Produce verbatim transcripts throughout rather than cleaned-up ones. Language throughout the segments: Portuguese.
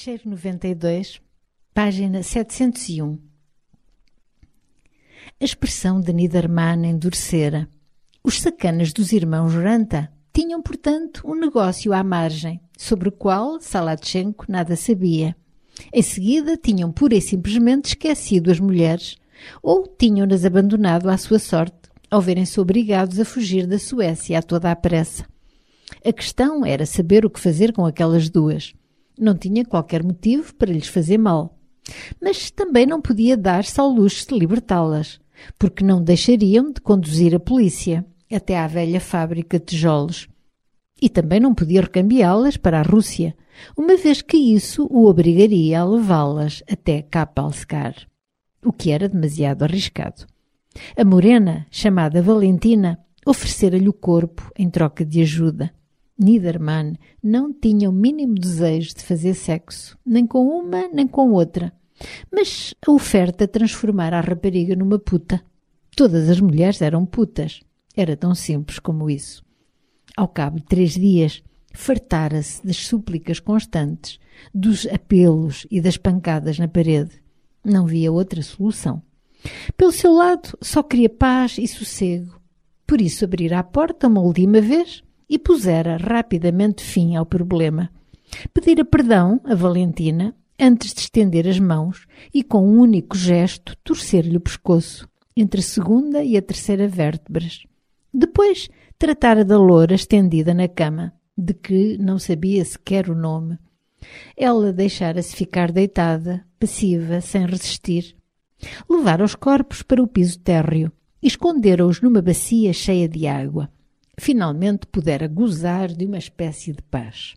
Cheiro noventa e dois, página setecentos e um. A expressão de Niedermann endurecera. Os sacanas dos irmãos Ranta tinham, portanto, um negócio à margem, sobre o qual Salatchenko nada sabia. Em seguida, tinham pura e simplesmente esquecido as mulheres, ou tinham-nas abandonado à sua sorte, ao verem-se obrigados a fugir da Suécia a toda a pressa. A questão era saber o que fazer com aquelas duas. Não tinha qualquer motivo para lhes fazer mal. Mas também não podia dar-se ao luxo de libertá-las, porque não deixariam de conduzir a polícia até à velha fábrica de tijolos. E também não podia recambiá-las para a Rússia, uma vez que isso o obrigaria a levá-las até Kapellskär, o que era demasiado arriscado. A morena, chamada Valentina, oferecera-lhe o corpo em troca de ajuda. Niedermann não tinha o mínimo desejo de fazer sexo, nem com uma nem com outra, mas a oferta transformara a rapariga numa puta. Todas as mulheres eram putas. Era tão simples como isso. Ao cabo de três dias, fartara-se das súplicas constantes, dos apelos e das pancadas na parede. Não via outra solução. Pelo seu lado, só queria paz e sossego. Por isso abrira a porta uma última vez e pusera rapidamente fim ao problema. Pedira perdão a Valentina antes de estender as mãos e, com um único gesto, torcer-lhe o pescoço, entre a segunda e a terceira vértebras. Depois, tratara da loura estendida na cama, de que não sabia sequer o nome. Ela deixara-se ficar deitada, passiva, sem resistir. Levara os corpos para o piso térreo e escondera-os numa bacia cheia de água. Finalmente pudera gozar de uma espécie de paz.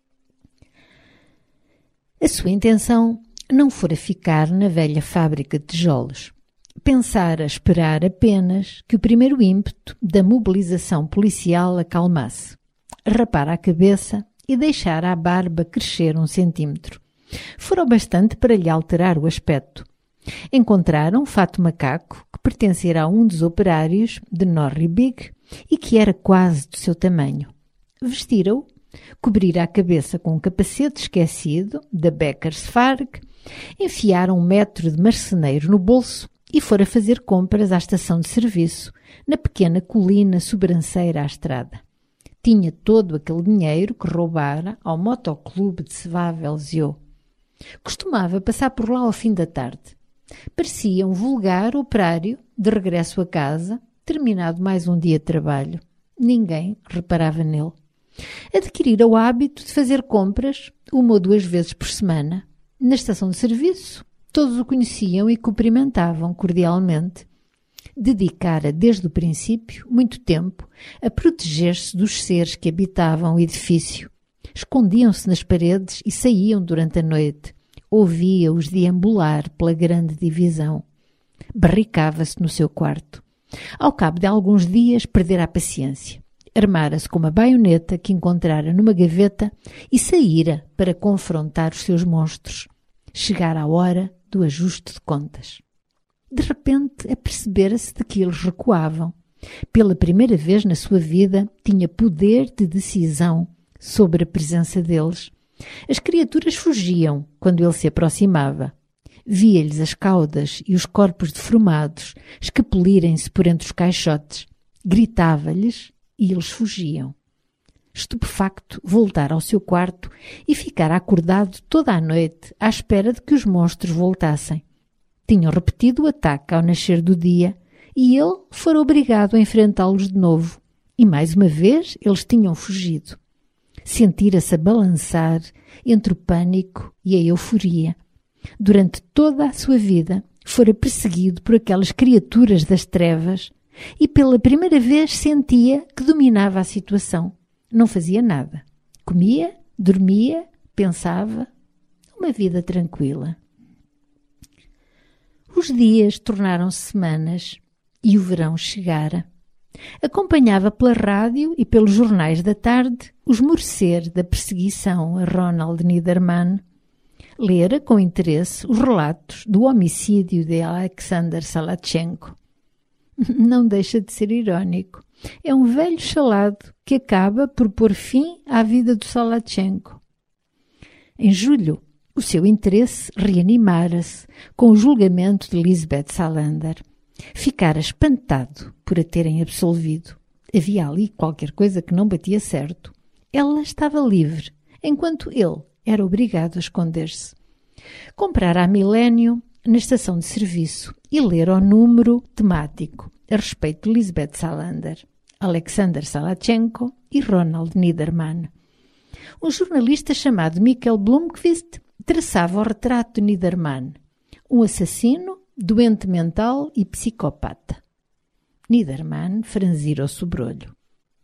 A sua intenção não fora ficar na velha fábrica de tijolos. Pensara esperar apenas que o primeiro ímpeto da mobilização policial acalmasse. Rapara a cabeça e deixara a barba crescer um centímetro. Fora o bastante para lhe alterar o aspecto. Encontraram um fato macaco que pertencera a um dos operários de Norribig e que era quase do seu tamanho. Vestira-o, cobrira a cabeça com um capacete esquecido da Beckersfarg, enfiaram um metro de marceneiro no bolso e fora fazer compras à estação de serviço, na pequena colina sobranceira à estrada. Tinha todo aquele dinheiro que roubara ao motoclube de Svavelzio. Costumava passar por lá ao fim da tarde. Parecia um vulgar operário de regresso a casa, terminado mais um dia de trabalho. Ninguém reparava nele. Adquirira o hábito de fazer compras uma ou duas vezes por semana. Na estação de serviço, todos o conheciam e cumprimentavam cordialmente. Dedicara desde o princípio muito tempo a proteger-se dos seres que habitavam o edifício. Escondiam-se nas paredes e saíam durante a noite. Ouvia-os deambular pela grande divisão. Barricava-se no seu quarto. Ao cabo de alguns dias, perdera a paciência. Armara-se com uma baioneta que encontrara numa gaveta e saíra para confrontar os seus monstros. Chegara a hora do ajuste de contas. De repente, apercebera-se de que eles recuavam. Pela primeira vez na sua vida, tinha poder de decisão sobre a presença deles. As criaturas fugiam quando ele se aproximava. Via-lhes as caudas e os corpos deformados escapulirem-se por entre os caixotes. Gritava-lhes e eles fugiam. Estupefacto, voltara ao seu quarto e ficara acordado toda a noite à espera de que os monstros voltassem. Tinham repetido o ataque ao nascer do dia e ele fora obrigado a enfrentá-los de novo. E mais uma vez eles tinham fugido. Sentira-se a balançar entre o pânico e a euforia. Durante toda a sua vida fora perseguido por aquelas criaturas das trevas e pela primeira vez sentia que dominava a situação. Não fazia nada. Comia, dormia, pensava. Uma vida tranquila. Os dias tornaram-se semanas e o verão chegara. Acompanhava pela rádio e pelos jornais da tarde o esmorecer da perseguição a Ronald Niedermann. Lera com interesse os relatos do homicídio de Alexander Salatchenko. Não deixa de ser irónico. É um velho chalado que acaba por pôr fim à vida do Salatchenko. Em julho, O seu interesse reanimara-se com o julgamento de Lisbeth Salander. Ficara espantado por a terem absolvido. Havia ali qualquer coisa que não batia certo. Ela estava livre, enquanto ele era obrigado a esconder-se. Comprara a Milênio na estação de serviço e ler o número temático a respeito de Lisbeth Salander, Alexander Salachenko e Ronald Niedermann. Um jornalista chamado Mikkel Blomqvist traçava o retrato de Niedermann, um assassino, doente mental e psicopata. Niedermann franzira o sobrolho.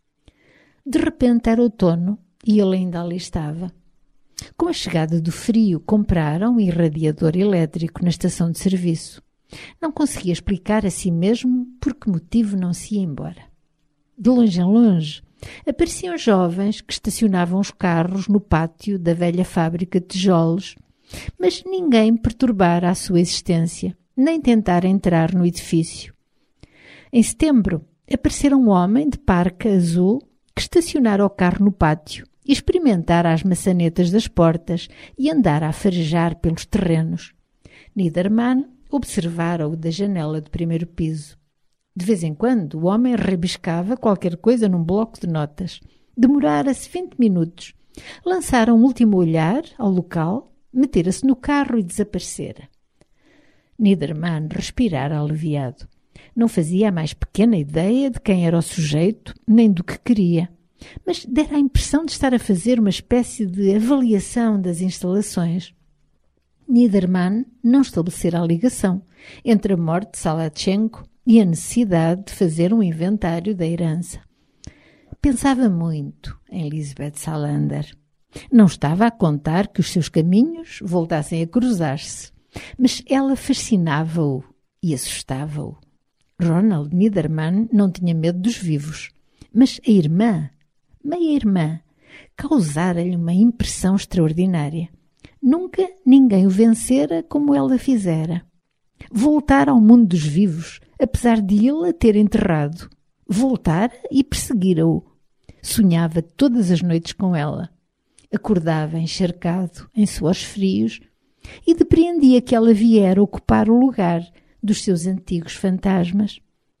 De repente era outono e ele ainda ali estava. Com a chegada do frio, compraram um irradiador elétrico na estação de serviço. Não conseguia explicar a si mesmo por que motivo não se ia embora. De longe em longe, apareciam jovens que estacionavam os carros no pátio da velha fábrica de tijolos, mas ninguém perturbara a sua existência, nem tentara entrar no edifício. Em setembro, aparecera um homem de parca azul que estacionara o carro no pátio e experimentara as maçanetas das portas e andara a farejar pelos terrenos. Niedermann observara-o da janela do primeiro piso. De vez em quando, o homem rabiscava qualquer coisa num bloco de notas. Demorara-se vinte minutos. Lançara um último olhar ao local, metera-se no carro e desaparecera. Niedermann respirara aliviado. Não fazia a mais pequena ideia de quem era o sujeito, nem do que queria, mas dera a impressão de estar a fazer uma espécie de avaliação das instalações. Niedermann não estabelecera a ligação entre a morte de Salachenko e a necessidade de fazer um inventário da herança. Pensava muito em Lisbeth Salander. Não estava a contar que os seus caminhos voltassem a cruzar-se, mas ela fascinava-o e assustava-o. Ronald Niedermann não tinha medo dos vivos, mas a irmã, meia-irmã, causara-lhe uma impressão extraordinária. Nunca ninguém o vencera como ela fizera. Voltar ao mundo dos vivos, apesar de ele a ter enterrado. Voltara e perseguira-o. Sonhava todas as noites com ela. Acordava encharcado em suores frios e depreendia que ela viera ocupar o lugar dos seus antigos fantasmas.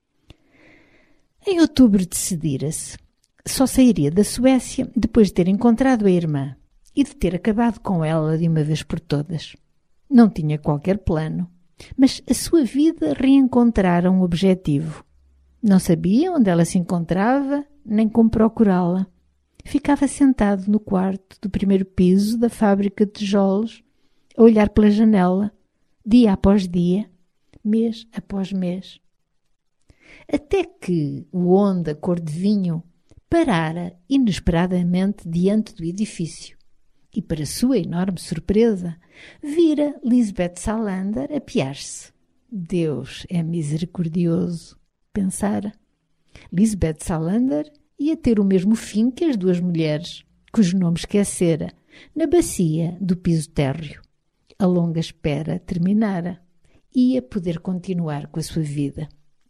Em outubro decidira-se. Só sairia da Suécia depois de ter encontrado a irmã e de ter acabado com ela de uma vez por todas. Não tinha qualquer plano, mas a sua vida reencontrara um objetivo. Não sabia onde ela se encontrava, nem como procurá-la. Ficava sentado no quarto do primeiro piso da fábrica de tijolos, a olhar pela janela, dia após dia, mês após mês. Até que o onda cor de vinho parara inesperadamente diante do edifício e, para sua enorme surpresa, vira Lisbeth Salander apiar-se. Deus é misericordioso, pensara. Lisbeth Salander ia ter o mesmo fim que as duas mulheres, cujo nome esquecera, na bacia do piso térreo. A longa espera terminara. Ia poder continuar com a sua vida.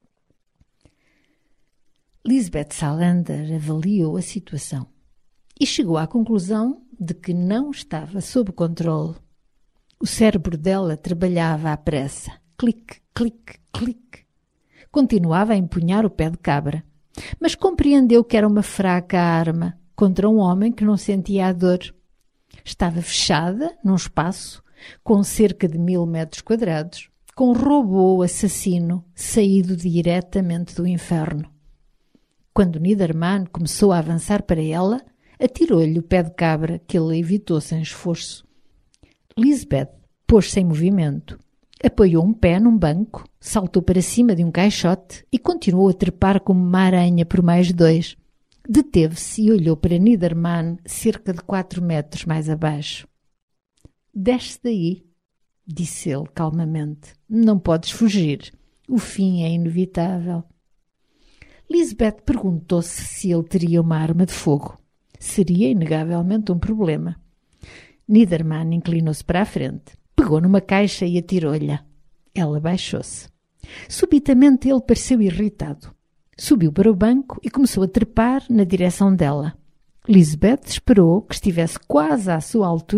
Lisbeth Salander avaliou a situação e chegou à conclusão de que não estava sob controle. O cérebro dela trabalhava à pressa. Clique, clique, clique. Continuava a empunhar o pé de cabra, mas compreendeu que era uma fraca arma contra um homem que não sentia a dor. Estava fechada num espaço com cerca de mil metros quadrados, com um robô assassino saído diretamente do inferno. Quando Niedermann começou a avançar para ela, atirou-lhe o pé de cabra, que ele evitou sem esforço. Lisbeth pôs-se em movimento. Apoiou um pé num banco, saltou para cima de um caixote e continuou a trepar como uma aranha por mais dois. Deteve-se e olhou para Niedermann cerca de quatro metros mais abaixo. «Desce daí», disse ele calmamente. «Não podes fugir. O fim é inevitável». Lisbeth perguntou-se se ele teria uma arma de fogo. Seria inegavelmente um problema. Niedermann inclinou-se para a frente, pegou numa caixa e atirou-lhe. Ela baixou-se. Subitamente ele pareceu irritado. Subiu para o banco e começou a trepar na direção dela. Lisbeth esperou que estivesse quase à sua altura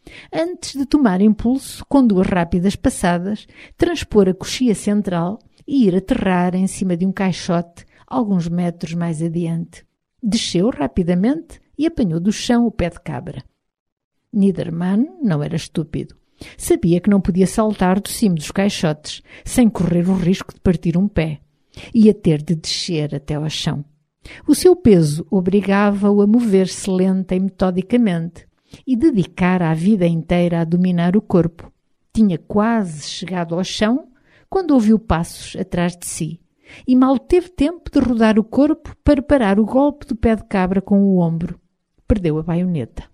antes de tomar impulso, com duas rápidas passadas, transpor a coxia central e ir aterrar em cima de um caixote alguns metros mais adiante. Desceu rapidamente e apanhou do chão o pé de cabra. Niedermann não era estúpido. Sabia que não podia saltar do cimo dos caixotes sem correr o risco de partir um pé. Ia ter de descer até ao chão. O seu peso obrigava-o a mover-se lenta e metodicamente e dedicar a vida inteira a dominar o corpo. Tinha quase chegado ao chão quando ouviu passos atrás de si e mal teve tempo de rodar o corpo para parar o golpe do pé de cabra com o ombro. Perdeu a baioneta.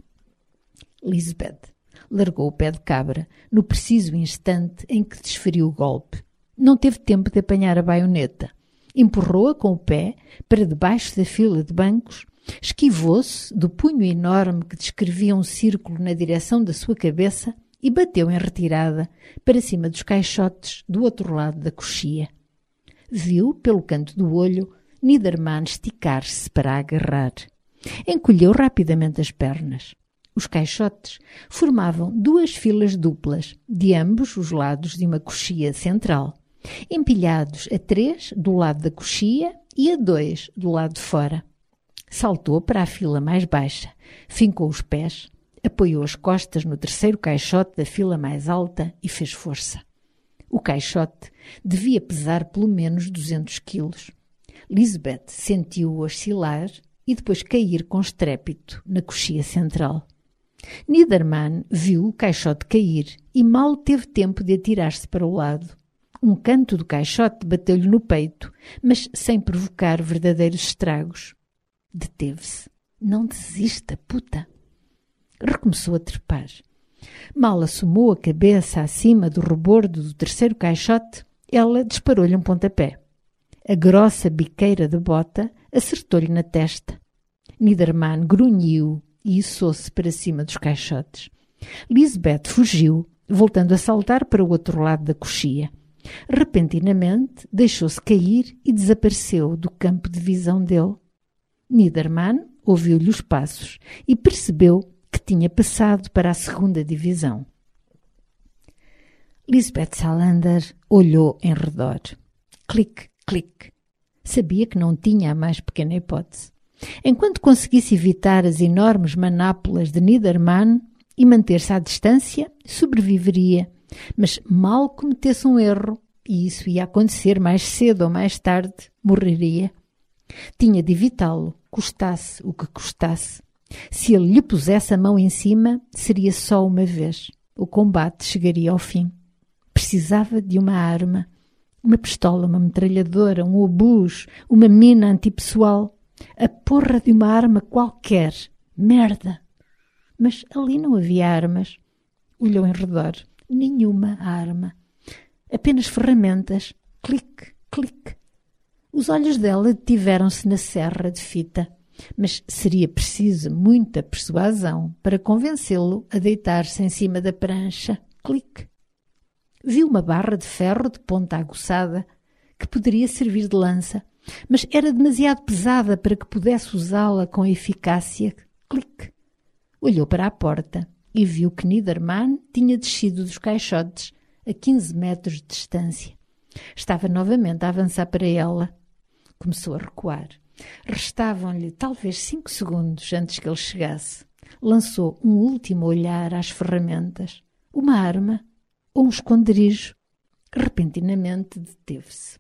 Lisbeth largou o pé de cabra no preciso instante em que desferiu o golpe. Não teve tempo de apanhar a baioneta. Empurrou-a com o pé para debaixo da fila de bancos, esquivou-se do punho enorme que descrevia um círculo na direção da sua cabeça e bateu em retirada para cima dos caixotes do outro lado da coxia. Viu, pelo canto do olho, Niedermann esticar-se para a agarrar. Encolheu rapidamente as pernas. Os caixotes formavam duas filas duplas, de ambos os lados de uma coxia central, empilhados a três do lado da coxia e a dois do lado de fora. Saltou para a fila mais baixa, fincou os pés, apoiou as costas no terceiro caixote da fila mais alta e fez força. O caixote devia pesar pelo menos duzentos quilos. Lisbeth sentiu-o oscilar e depois cair com estrépito na coxia central. Niedermann viu o caixote cair e mal teve tempo de atirar-se para o lado. Um canto do caixote bateu-lhe no peito, mas sem provocar verdadeiros estragos. Deteve-se. Não desista, puta! Recomeçou a trepar. Mal assomou a cabeça acima do rebordo do terceiro caixote, ela disparou-lhe um pontapé. A grossa biqueira de bota acertou-lhe na testa. Niedermann grunhiu e içou-se para cima dos caixotes. Lisbeth fugiu, voltando a saltar para o outro lado da coxia. Repentinamente, deixou-se cair e desapareceu do campo de visão dele. Niedermann ouviu-lhe os passos e percebeu que tinha passado para a segunda divisão. Lisbeth Salander olhou em redor. Clique, clique. Sabia que não tinha a mais pequena hipótese. Enquanto conseguisse evitar as enormes manápolas de Niedermann e manter-se à distância, sobreviveria. Mas mal cometesse um erro, e isso ia acontecer mais cedo ou mais tarde, morreria. Tinha de evitá-lo, custasse o que custasse. Se ele lhe pusesse a mão em cima, seria só uma vez. O combate chegaria ao fim. Precisava de uma arma. Uma pistola, uma metralhadora, um obus, uma mina antipessoal. A porra de uma arma qualquer. Merda! Mas ali não havia armas. Olhou em redor. Nenhuma arma. Apenas ferramentas. Clique, clique. Os olhos dela detiveram-se na serra de fita, mas seria preciso muita persuasão para convencê-lo a deitar-se em cima da prancha. Clique. Viu uma barra de ferro de ponta aguçada que poderia servir de lança, mas era demasiado pesada para que pudesse usá-la com eficácia. Clique. Olhou para a porta e viu que Niedermann tinha descido dos caixotes a quinze metros de distância. Estava novamente a avançar para ela. Começou a recuar. Restavam-lhe talvez cinco segundos antes que ele chegasse. Lançou um último olhar às ferramentas. Uma arma ou um esconderijo. Repentinamente deteve-se.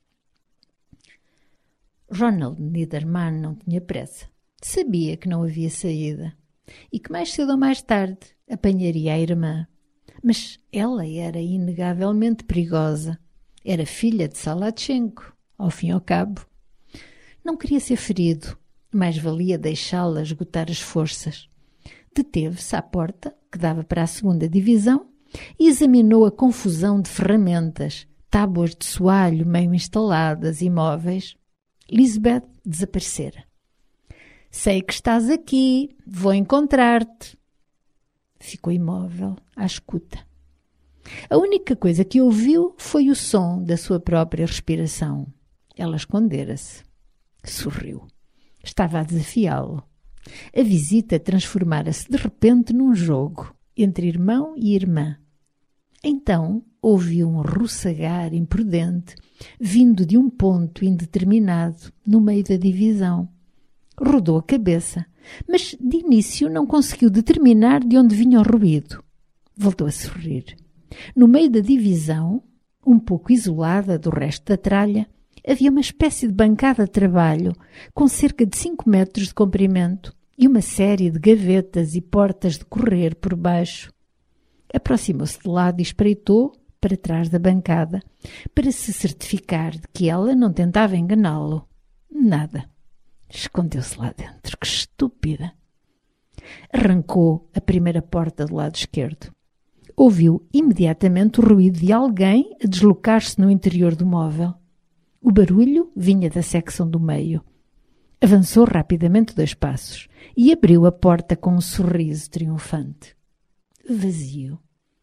Ronald Niedermann não tinha pressa. Sabia que não havia saída e que mais cedo ou mais tarde apanharia a irmã. Mas ela era inegavelmente perigosa. Era filha de Salatchenko, ao fim e ao cabo. Não queria ser ferido, mais valia deixá-la esgotar as forças. Deteve-se à porta, que dava para a segunda divisão, e examinou a confusão de ferramentas, tábuas de soalho meio instaladas, imóveis. Lisbeth desaparecera. Sei que estás aqui, vou encontrar-te. Ficou imóvel, à escuta. A única coisa que ouviu foi o som da sua própria respiração. Ela escondera-se. Sorriu. Estava a desafiá-lo. A visita transformara-se de repente num jogo. entre irmão e irmã. Então ouviu um rossagar imprudente, vindo de um ponto indeterminado no meio da divisão. Rodou a cabeça, mas de início não conseguiu determinar de onde vinha o ruído. Voltou a sorrir. No meio da divisão, um pouco isolada do resto da tralha, havia uma espécie de bancada de trabalho com cerca de cinco metros de comprimento e uma série de gavetas e portas de correr por baixo. Aproximou-se de lado e espreitou para trás da bancada para se certificar de que ela não tentava enganá-lo. Nada. Escondeu-se lá dentro. Que estúpida! Arrancou a primeira porta do lado esquerdo. Ouviu imediatamente o ruído de alguém a deslocar-se no interior do móvel. O barulho vinha da secção do meio. Avançou rapidamente dois passos e abriu a porta com um sorriso triunfante. Vazio.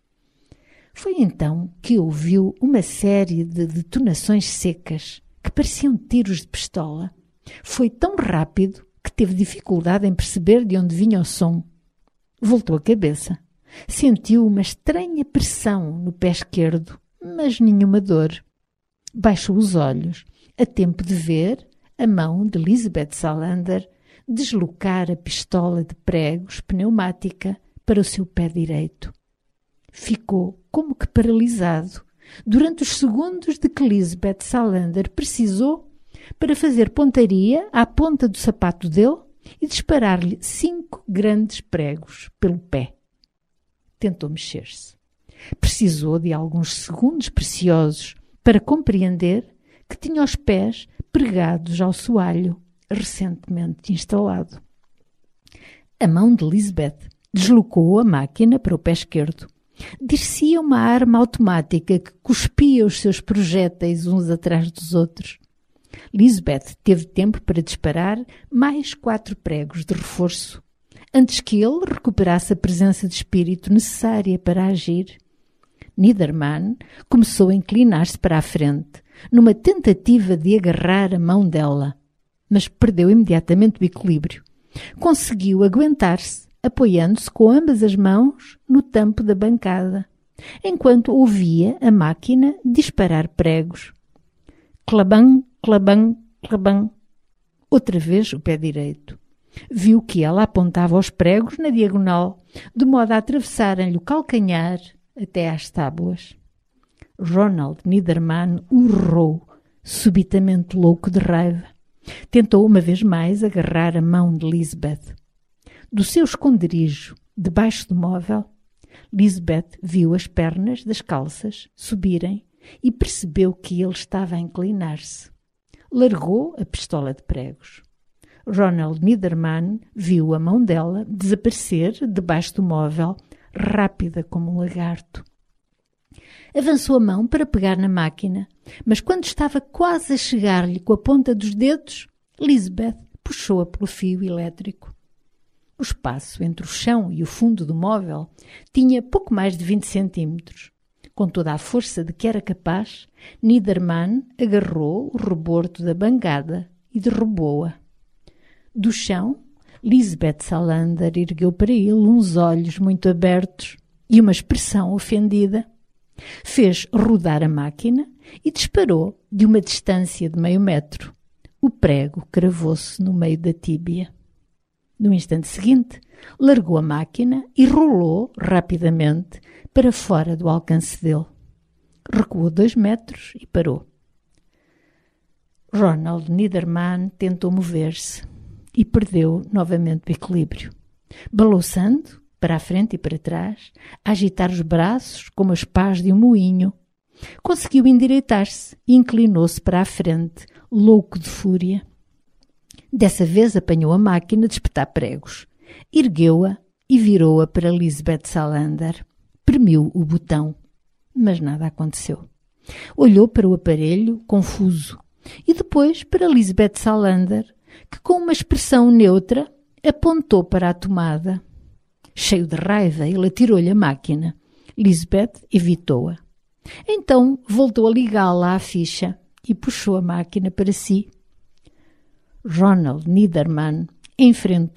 Foi então que ouviu uma série de detonações secas que pareciam tiros de pistola. Foi tão rápido que teve dificuldade em perceber de onde vinha o som. Voltou a cabeça. Sentiu uma estranha pressão no pé esquerdo, mas nenhuma dor. Baixou os olhos, a tempo de ver a mão de Lisbeth Salander deslocar a pistola de pregos pneumática para o seu pé direito. Ficou como que paralisado durante os segundos de que Lisbeth Salander precisou para fazer pontaria à ponta do sapato dele e disparar-lhe cinco grandes pregos pelo pé. Tentou mexer-se. Precisou de alguns segundos preciosos para compreender que tinha os pés pregados ao soalho recentemente instalado. A mão de Lisbeth deslocou a máquina para o pé esquerdo. Dir-se-ia uma arma automática que cuspia os seus projéteis uns atrás dos outros. Lisbeth teve tempo para disparar mais quatro pregos de reforço, antes que ele recuperasse a presença de espírito necessária para agir. Niedermann começou a inclinar-se para a frente, numa tentativa de agarrar a mão dela, mas perdeu imediatamente o equilíbrio. Conseguiu aguentar-se, apoiando-se com ambas as mãos no tampo da bancada, enquanto ouvia a máquina disparar pregos. Clabam, clabam, clabam. Outra vez o pé direito. Viu que ela apontava os pregos na diagonal, de modo a atravessarem-lhe o calcanhar até às tábuas. Ronald Niedermann urrou, subitamente louco de raiva. Tentou uma vez mais agarrar a mão de Lisbeth. Do seu esconderijo, debaixo do móvel, Lisbeth viu as pernas das calças subirem e percebeu que ele estava a inclinar-se. Largou a pistola de pregos. Ronald Niedermann viu a mão dela desaparecer debaixo do móvel, rápida como um lagarto. Avançou a mão para pegar na máquina, mas quando estava quase a chegar-lhe com a ponta dos dedos, Lisbeth puxou-a pelo fio elétrico. O espaço entre o chão e o fundo do móvel tinha pouco mais de vinte centímetros. Com toda a força de que era capaz, Niedermann agarrou o rebordo da bancada e derrubou-a. Do chão, Lisbeth Salander ergueu para ele uns olhos muito abertos e uma expressão ofendida. Fez rodar a máquina e disparou de uma distância de meio metro. O prego cravou-se no meio da tíbia. No instante seguinte, largou a máquina e rolou rapidamente para fora do alcance dele. Recuou dois metros e parou. Ronald Niedermann tentou mover-se e perdeu novamente o equilíbrio. Balouçando para a frente e para trás, a agitar os braços como as pás de um moinho, conseguiu endireitar-se e inclinou-se para a frente, louco de fúria. Dessa vez apanhou a máquina de espetar pregos, ergueu-a e virou-a para Lisbeth Salander. Premiu o botão, mas nada aconteceu. Olhou para o aparelho, confuso, e depois para Lisbeth Salander, que com uma expressão neutra apontou para a tomada. Cheio de raiva, ele atirou-lhe a máquina. Lisbeth evitou-a. Então voltou a ligá-la à ficha e puxou a máquina para si. Ronald Niedermann enfrentou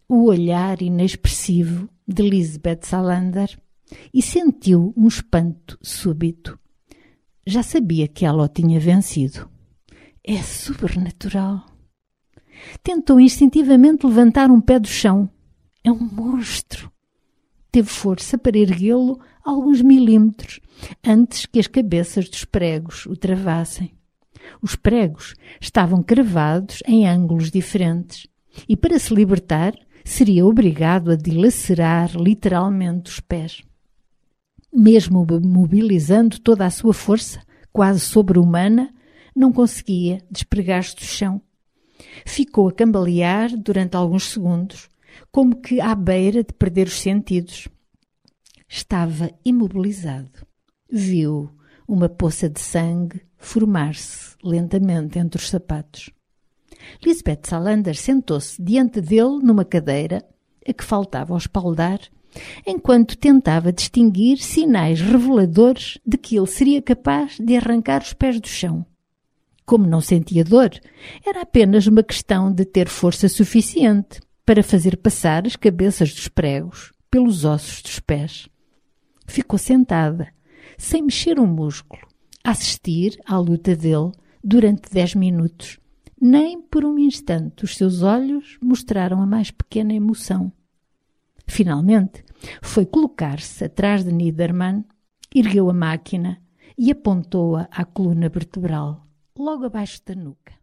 o olhar inexpressivo de Lisbeth Salander e sentiu um espanto súbito. Já sabia que ela o tinha vencido. É sobrenatural. Tentou instintivamente levantar um pé do chão. É um monstro. Teve força para erguê-lo alguns milímetros antes que as cabeças dos pregos o travassem. Os pregos estavam cravados em ângulos diferentes e, para se libertar, seria obrigado a dilacerar literalmente os pés. Mesmo mobilizando toda a sua força, quase sobre-humana, não conseguia despregar-se do chão. Ficou a cambalear durante alguns segundos, como que à beira de perder os sentidos. Estava imobilizado. Viu uma poça de sangue formar-se lentamente entre os sapatos. Lisbeth Salander sentou-se diante dele numa cadeira, a que faltava ao espaldar, enquanto tentava distinguir sinais reveladores de que ele seria capaz de arrancar os pés do chão. Como não sentia dor, era apenas uma questão de ter força suficiente para fazer passar as cabeças dos pregos pelos ossos dos pés. Ficou sentada, sem mexer um músculo, a assistir à luta dele durante dez minutos. Nem por um instante os seus olhos mostraram a mais pequena emoção. Finalmente, foi colocar-se atrás de Niedermann, ergueu a máquina e apontou-a à coluna vertebral, logo abaixo da nuca.